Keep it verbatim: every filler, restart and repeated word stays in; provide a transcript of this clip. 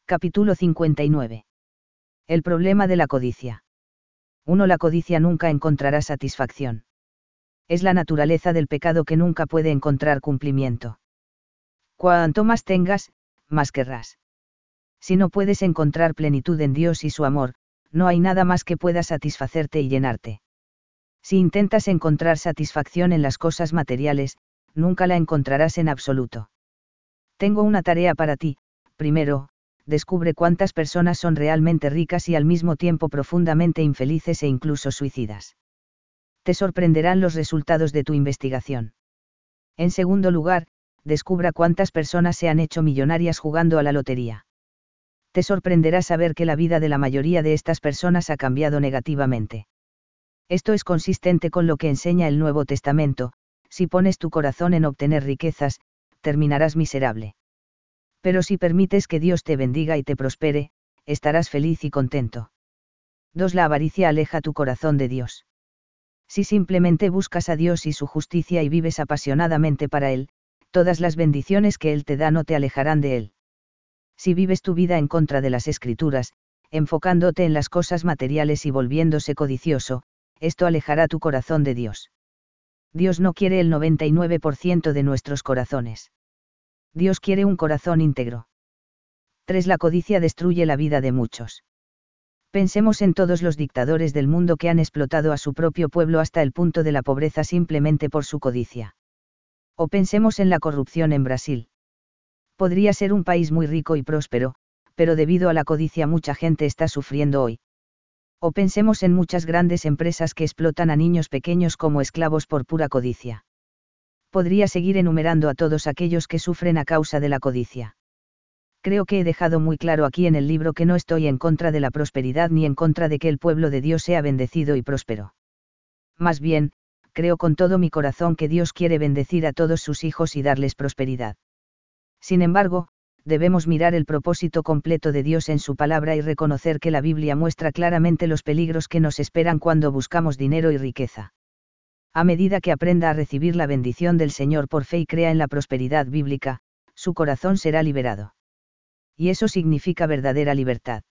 Capítulo cincuenta y nueve. El problema de la codicia. uno La codicia nunca encontrará satisfacción. Es la naturaleza del pecado que nunca puede encontrar cumplimiento. Cuanto más tengas, más querrás. Si no puedes encontrar plenitud en Dios y su amor, no hay nada más que pueda satisfacerte y llenarte. Si intentas encontrar satisfacción en las cosas materiales, nunca la encontrarás en absoluto. Tengo una tarea para ti. Primero, descubre cuántas personas son realmente ricas y al mismo tiempo profundamente infelices e incluso suicidas. Te sorprenderán los resultados de tu investigación. En segundo lugar, descubra cuántas personas se han hecho millonarias jugando a la lotería. Te sorprenderá saber que la vida de la mayoría de estas personas ha cambiado negativamente. Esto es consistente con lo que enseña el Nuevo Testamento: si pones tu corazón en obtener riquezas, terminarás miserable. Pero si permites que Dios te bendiga y te prospere, estarás feliz y contento. dos La avaricia aleja tu corazón de Dios. Si simplemente buscas a Dios y su justicia y vives apasionadamente para Él, todas las bendiciones que Él te da no te alejarán de Él. Si vives tu vida en contra de las Escrituras, enfocándote en las cosas materiales y volviéndose codicioso, esto alejará tu corazón de Dios. Dios no quiere el noventa y nueve por ciento de nuestros corazones. Dios quiere un corazón íntegro. tres La codicia destruye la vida de muchos. Pensemos en todos los dictadores del mundo que han explotado a su propio pueblo hasta el punto de la pobreza simplemente por su codicia. O pensemos en la corrupción en Brasil. Podría ser un país muy rico y próspero, pero debido a la codicia mucha gente está sufriendo hoy. O pensemos en muchas grandes empresas que explotan a niños pequeños como esclavos por pura codicia. Podría seguir enumerando a todos aquellos que sufren a causa de la codicia. Creo que he dejado muy claro aquí en el libro que no estoy en contra de la prosperidad ni en contra de que el pueblo de Dios sea bendecido y próspero. Más bien, creo con todo mi corazón que Dios quiere bendecir a todos sus hijos y darles prosperidad. Sin embargo, debemos mirar el propósito completo de Dios en su palabra y reconocer que la Biblia muestra claramente los peligros que nos esperan cuando buscamos dinero y riqueza. A medida que aprenda a recibir la bendición del Señor por fe y crea en la prosperidad bíblica, su corazón será liberado. Y eso significa verdadera libertad.